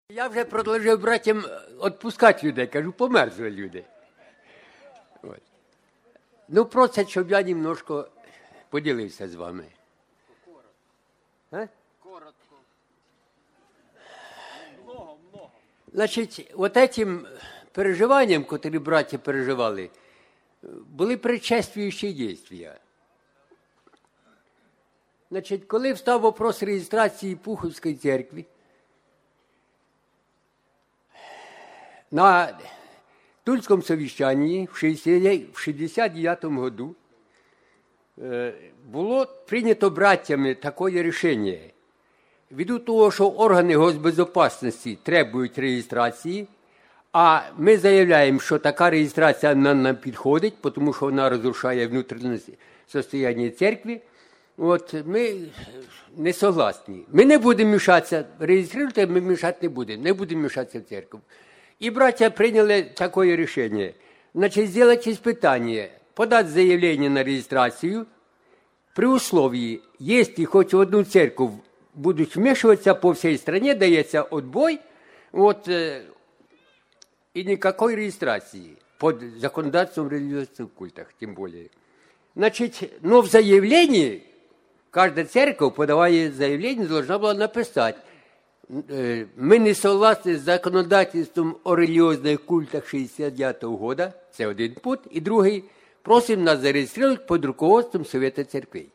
Я вже предложив братям відпускати людей, кажу, померзли люди. От. Ну, просять, щоб я немножко поділився з вами. Коротко. Много. Значить, от этим переживанням, котрі браття переживали, були предшествуючі дійства. Значить, коли встав вопрос реєстрації Пуховської церкви, на Тульському совіщанні в 69-му году було прийнято браттями таке рішення. Ввиду того, що органи госбезопасності требують реєстрації, а ми заявляємо, що така реєстрація нам підходить, тому що вона розрушає внутрішнє состояння церкви, от ми не согласні. Ми не будемо мішатися, реєструвати ми мішати не будемо мішатися в церкву. И братья приняли такое решение. Значит, сделать испытание, подать заявление на регистрацию при условии, если хоть в одну церковь будут вмешиваться по всей стране, дается отбой, вот, и никакой регистрации под законодательством религиозных культах, тем более. Значит, но в заявлении, каждая церковь, подавая заявление, должна была написать, ми не согласні з законодавством о релігіозних культах 69-го года, це один пункт, і другий, просимо нас зареєструвати під руководством Совета церквей.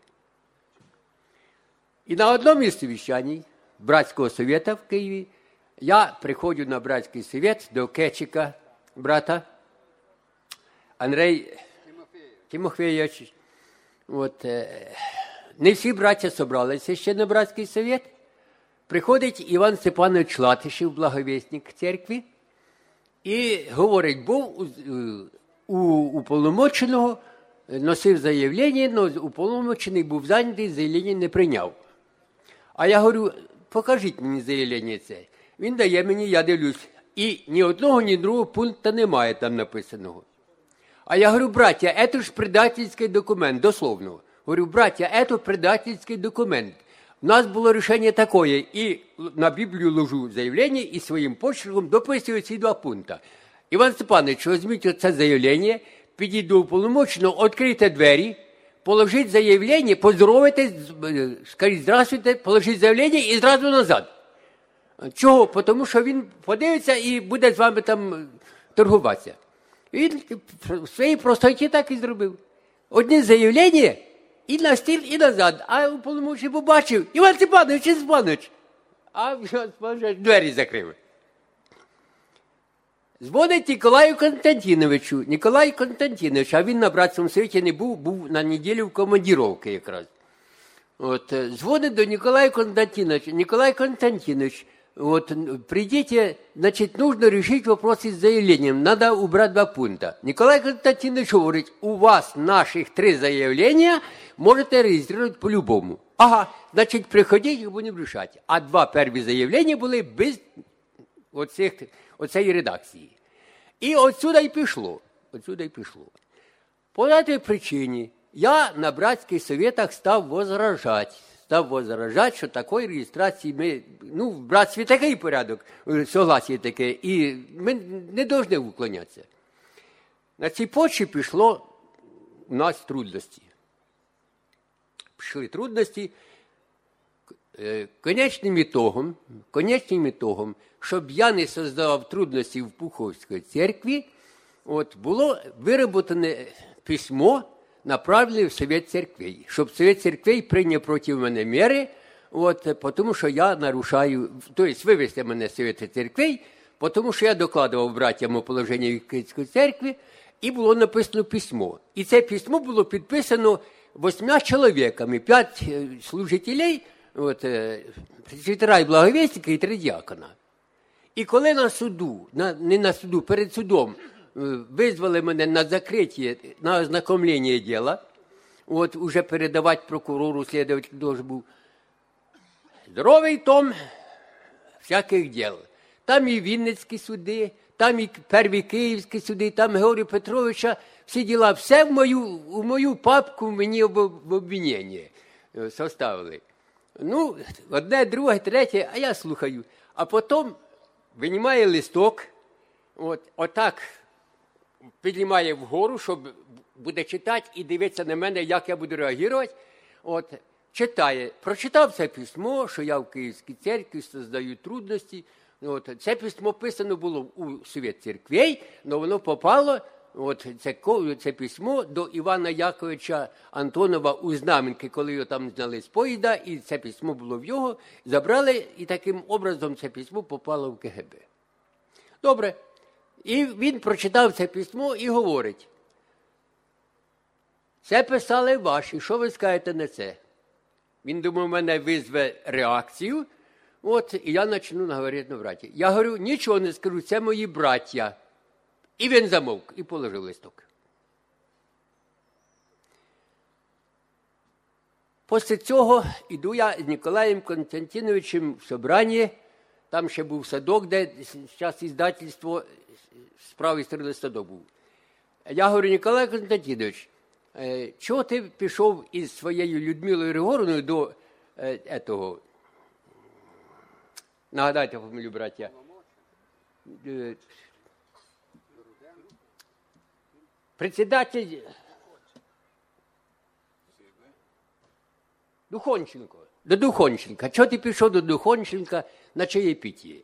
І на одному із совіщань братського совета в Києві я приходжу на братський совет до Кечика, брата, Андрей Тимофійович. От, не всі браття зібралися ще на братський совет. Приходить Іван Степанович Латишев, благовісник церкви, і говорить, був у уповномоченого, носив заявлення, але уповномочений був зайнятий, заявлення не прийняв. А я говорю, покажіть мені заявлення це. Він дає мені, я дивлюсь, і ні одного, ні другого пункту немає там написаного. А я говорю, браття, це ж предательський документ, дословно. Говорю, браття, це предательський документ. У нас було рішення таке, і на Біблію ложу заявлення, і своїм почерком дописую ці два пункти. Іван Степанович, візьміть оце заявлення, підіть до уповномоченого, відкрийте двері, положіть заявлення, поздоровайтесь, скажіть здравствуйте, положіть заявлення і зразу назад. Чого? Тому що він подивиться і буде з вами там торгуватися. Він в своїй простоті так і зробив. Одне заявлення, і на стіл, і назад. А уповномочений побачив, Іван Степанович. А Іван Степанович двері закрив. Дзвонить Ніколаю Константиновичу. Ніколай Константинович, а він на братському світі не був на неділю в командировці якраз. От, дзвонить до Ніколая Константиновича. Ніколай Константинович, вот, придите, значит, нужно решить вопрос с заявлением. Надо убрать 2 пункта. Николай Константинович говорит, у вас наших 3 заявления, можете регистрировать по-любому. Ага, значит, приходіть і будемо рішати. А 2 перві заявлення були без оцеї редакції. І отсюда й пішло. По этой причині я на братських советах став возражати, що такої реєстрації ми, в братстві такий порядок, согласие таке, і ми не повинні уклонятися. На цій почві пішло у нас трудності. Пішли трудності. Конечним ітогом, щоб я не создавав трудності в Пуховській церкві, от, було вироботане письмо, направили в Совет церквей, щоб Совет церквей прийняв проти мене міри, тому що я нарушаю, тобто вивести мене з Совета церквей, тому що я докладував братям о положенні Київської церкви, і було написано письмо. І це письмо було підписано 8 чоловіками, 5 служителей, секретаря благовісника і 3 діакона. І коли перед судом, визвали мене на закриття, на ознакомлення діла, уже передавати прокурору, слідователь должен був. Здоровий том всяких діл. Там і Вінницькі суди, там і перві Київські суди, там Георгія Петровича, всі діла, все в мою папку мені в обвинення составили. Одне, друге, третє, а я слухаю. А потім винімає листок, отак піднімає вгору, щоб буде читати і дивитися на мене, як я буду реагувати. Читає. Прочитав це письмо, що я в Київській церкві создаю трудності. Це письмо писано було у Совет церквей, але воно попало, це письмо до Івана Яковича Антонова у Знам'янки, коли його там зняли з поїзда, і це письмо було в його, забрали, і таким образом це письмо попало в КГБ. Добре. І він прочитав це письмо і говорить: це писали ваші, що ви скажете на це? Він думав, мене визве реакцію, і я почну говорити на браті. Я говорю, нічого не скажу, це мої браття. І він замовк, і положив листок. Після цього йду я з Ніколаєм Константиновичем в собрання, там ще був садок, де зараз іздательство з правої сторони садок був. Я говорю, Ніколай Константинович, чого ти пішов із своєю Людмилою Григорівною до этого, нагадайте фамілію браття, председатель Духонченко, до Духонченка. Чого ти пішов до Духонченка на чаєпітіє?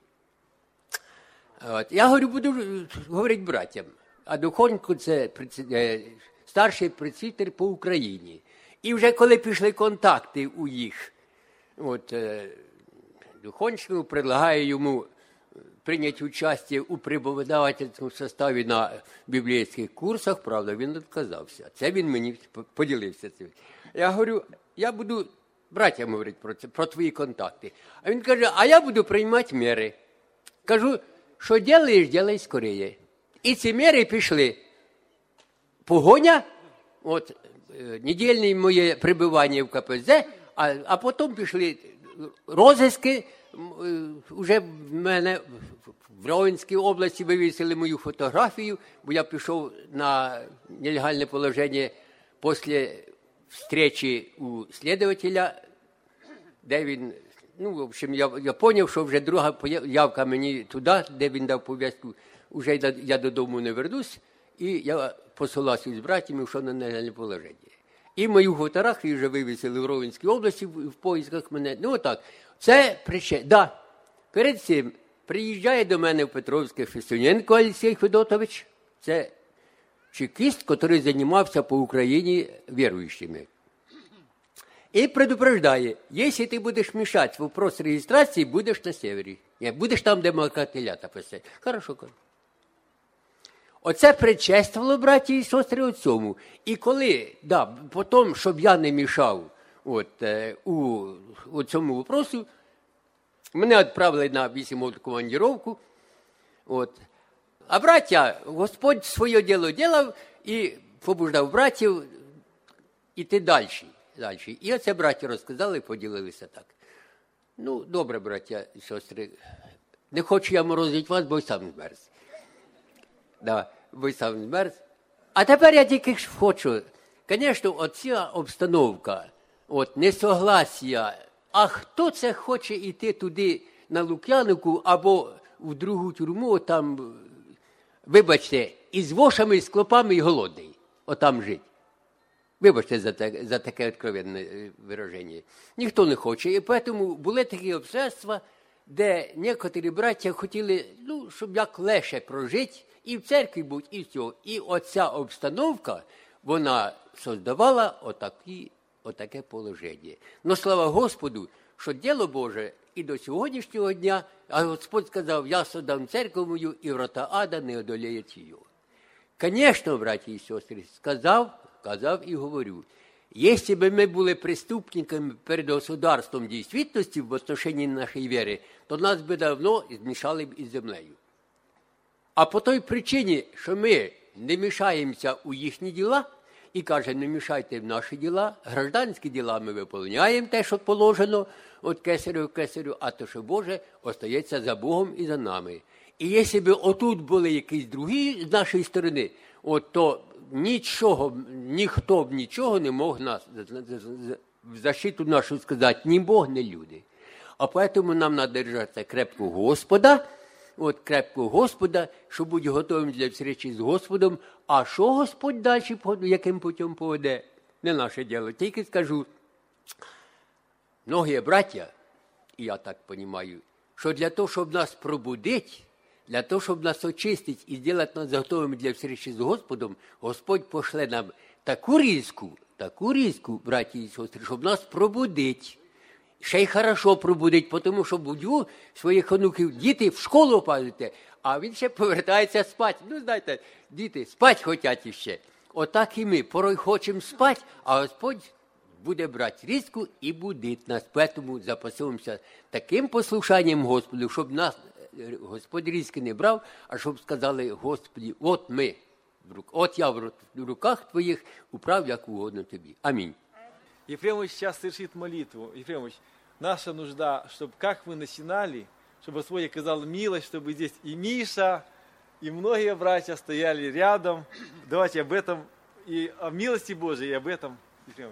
Я говорю, буду говорити братям. А Духонько – це старший пресвітер по Україні. І вже коли пішли контакти у їх, Духонченко предлагає йому прийняти участь у преподавательському составі на біблійських курсах, правда, він відказався. Це він мені поділився цим. Я говорю, я буду братям говорити про твої контакти. А він каже, а я буду приймати міри. Кажу, що робиш, роби скоріше. І ці міри пішли. Погоня, недільне моє прибування в КПЗ, а потім пішли розіски. Уже в мене в Ровенській області вивісили мою фотографію, бо я пішов на нелегальне положення після зустрічі у слідователя, де він, в общем, я зрозумів, що вже друга явка мені туди, де він дав повістку, вже я додому не вернусь, і я посилався з братями, що на нелегальне положення. І мою фотографію вже вивісили в Ровенській області в поїздках мене. Отак. Це причина. Да. Перед цим приїжджає до мене в Петровське Фесоненко Олексій Федотович. Це чекіст, який займався по Україні віруючими. І предупреждає, якщо ти будеш мішати в вопрос реєстрації, будеш на севері. Будеш там, де молока-телята писати. Хорошо, кажу. Оце предшествувало, браті і сестри, у цьому. І коли, потім, щоб я не мішав у цьому вопросу, мене відправили на 8-годинну командировку. А браття, Господь своє діло ділав і побуждав братів іти далі. І оце браття розказали, поділилися так. Добре, браття і сестри, не хочу я морозити вас, бо й сам змерз. Ви сам змерз. А тепер я тільки хочу, звісно, оця обстановка, несогласія, а хто це хоче йти туди на Лук'яновку або в другу тюрму, там, вибачте, із вошами, із клопами і голодний, отам жити. Вибачте за таке відкровенне вираження. Ніхто не хоче. І тому були такі обсесства, де некоторі браття хотіли, щоб як легше прожити, і в церкві бути, і все. І оця обстановка, вона создавала отаке положення. Но слава Господу, що діло Боже і до сьогоднішнього дня, а Господь сказав, я создам церкву мою, і врата ада не одоліють її. Звісно, браті і сестри, сказав і говорю, якщо б ми були преступниками перед государством дійсності в отношенні нашої віри, то нас би давно змішали б із землею. А по той причині, що ми не мішаємося у їхні діла, і каже, не мішайте в наші діла, гражданські діла ми виповняємо те, що положено, кесарю, а то, що Боже, остається за Богом і за нами. І якщо б отут були якісь другі з нашої сторони, то ніхто б нічого не мог нас в защиту нашу сказати, ні Бог, ні люди. А тому нам треба держатися крепко Господа, от крепкого Господа, що будь готовим для встречі з Господом. А що Господь далі, яким путем поведе, не наше діло. Тільки скажу, многие браття, і я так розумію, що для того, щоб нас пробудити, для того, щоб нас очистити і зробити нас готовими для встречі з Господом, Господь пошле нам таку різку, браті і сестри, щоб нас пробудити. Ще й хорошо пробудить, тому що будь своїх онуків, діти в школу падаєте, а він ще повертається спати. Ну, знаєте, діти спати хочуть іще. Отак і ми порой хочемо спати, а Господь буде брати різку і будить нас. Тому запасуємося таким послушанням Господу, щоб нас Господь різки не брав, а щоб сказали Господі, от ми, от я в руках твоїх управ, як угодно тобі. Амінь. Ефремович сейчас совершит молитву. Ефремович, наша нужда, чтобы как мы начинали, чтобы Господь оказал милость, чтобы здесь и Миша, и многие братья стояли рядом. Давайте об этом, и о милости Божией, и об этом, Ефремович.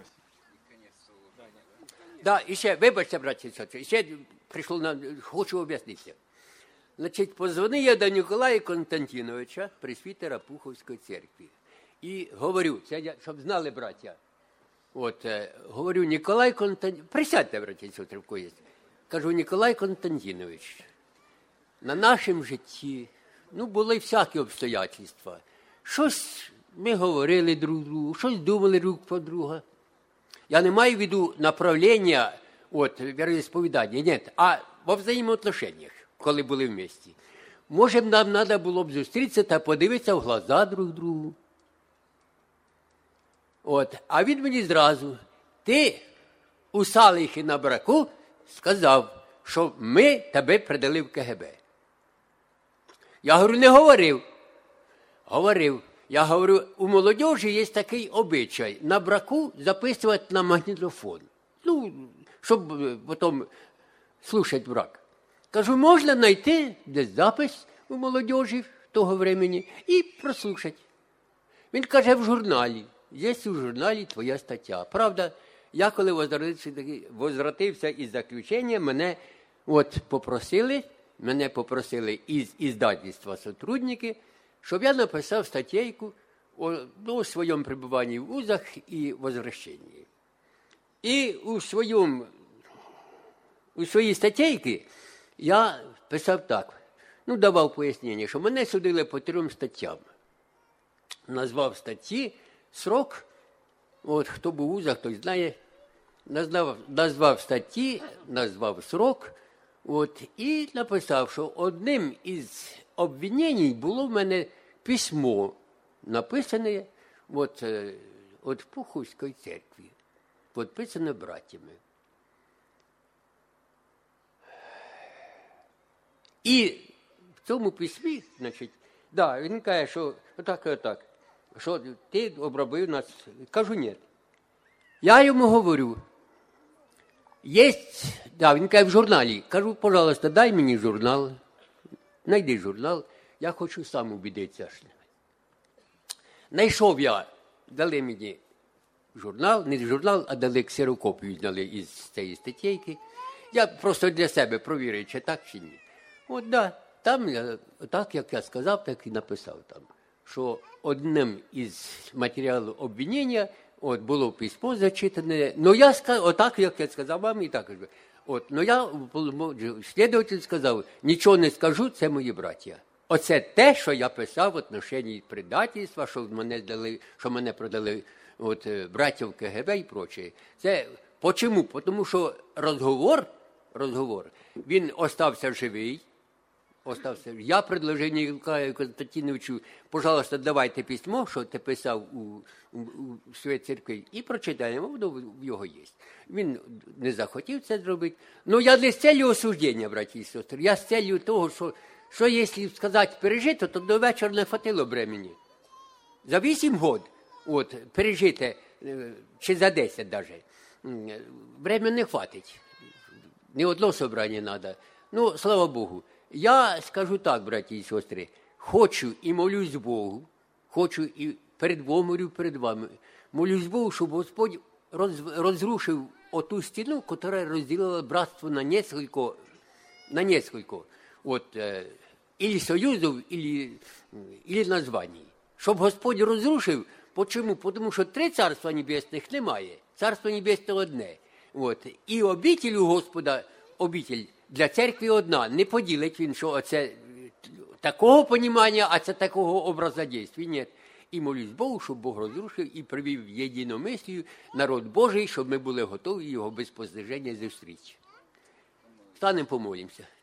Да, і ще, вибачте, браті і сестри, ще прийшло, хочу об'яснитися. Значить, позвонив я до Ніколая Константиновича, пресвітера Пуховської церкви. І говорю, це я, щоб знали, браття, говорю, Ніколай Константинович, присядьте, браті і сестри, в когось. Кажу, Ніколай Константинович, на нашому житті, були всякі обстоятельства. Щось ми говорили друг другу, щось думали друг про друга. Я не маю в виду направлення, вероисповідання, ні, а во взаємоотношеннях, коли були вместе. Може, нам треба було б зустрітися та подивитися в глаза друг другу. А він мені зразу, ти у Салихі на браку сказав, що ми тебе передали в КГБ. Я говорю, не говорив. Говорив. Я говорю, у молодежі є такий обичай на браку записувати на магнітофон. Щоб потім слухати брак. Кажу, можна знайти десь запис у молодежі того времени і прослухати. Він каже, в журналі. Є у журналі твоя стаття. Правда, я коли возвратився із заключення, мене попросили із іздательства сотрудники, щоб я написав статтєйку о своєму перебуванні в УЗах і возвращенні. І у своїй статтєйці я писав так, давав пояснення, що мене судили по 3 статтям. Назвав статті, срок, хто був в УЗах, той знає, назвав статті, назвав срок, і написав, що одним із обвинень було в мене письмо, написане від Пуховської церкви, підписане братями. І в цьому письмі, він каже, що отак, що ти обробив нас. Кажу, ні. Я йому говорю, він каже, в журналі. Кажу, пожалуйста, дай мені журнал. Найди журнал, я хочу сам убедитися. Найшов я, дали мені журнал, не журнал, а дали ксерокопію, зняли із цієї статтєйки. Я просто для себе провірив, чи так, чи ні. Там, так як я сказав, так і написав там, що одним із матеріалів обвинення було письмо зачитане, я отак, як я сказав вам, і так. Слідователь сказав, нічого не скажу, це мої браття. Оце те, що я писав в отношенні предательства, що мене продали братів КГБ і прочее. Це чому? Тому що розговор, він остався живий. Я предложив Ніколаю Константиновичу, пожалуйста, давайте письмо, що ти писав у своїй церкві, і прочитаємо, воно в його є. Він не захотів це зробити. Я не з целью осуждення, браті і сестри, я з целью того, що якщо сказати пережити, то до вечора не хватило времени. За 8 років пережити, чи за 10 навіть, времени не хватить. Ні одного собрання треба. Слава Богу. Я скажу так, браті і сестри, хочу і молюсь Богу, хочу і молю перед вами, молюсь Богу, щоб Господь розрушив оту стіну, яка розділила братство на несколько ілі союзів, ілі названий. Щоб Господь розрушив. Чому? Тому що 3 царства небесних немає. Царство небесне одне. От. І обітель у Господа, обітель для церкви одна. Не поділить він, що це такого понімання, а це такого образа дійстві. Ні. І молюсь Богу, щоб Бог розрушив і привів в єдиномислію народ Божий, щоб ми були готові його без поздерження зустріти. Станемо, помолимося.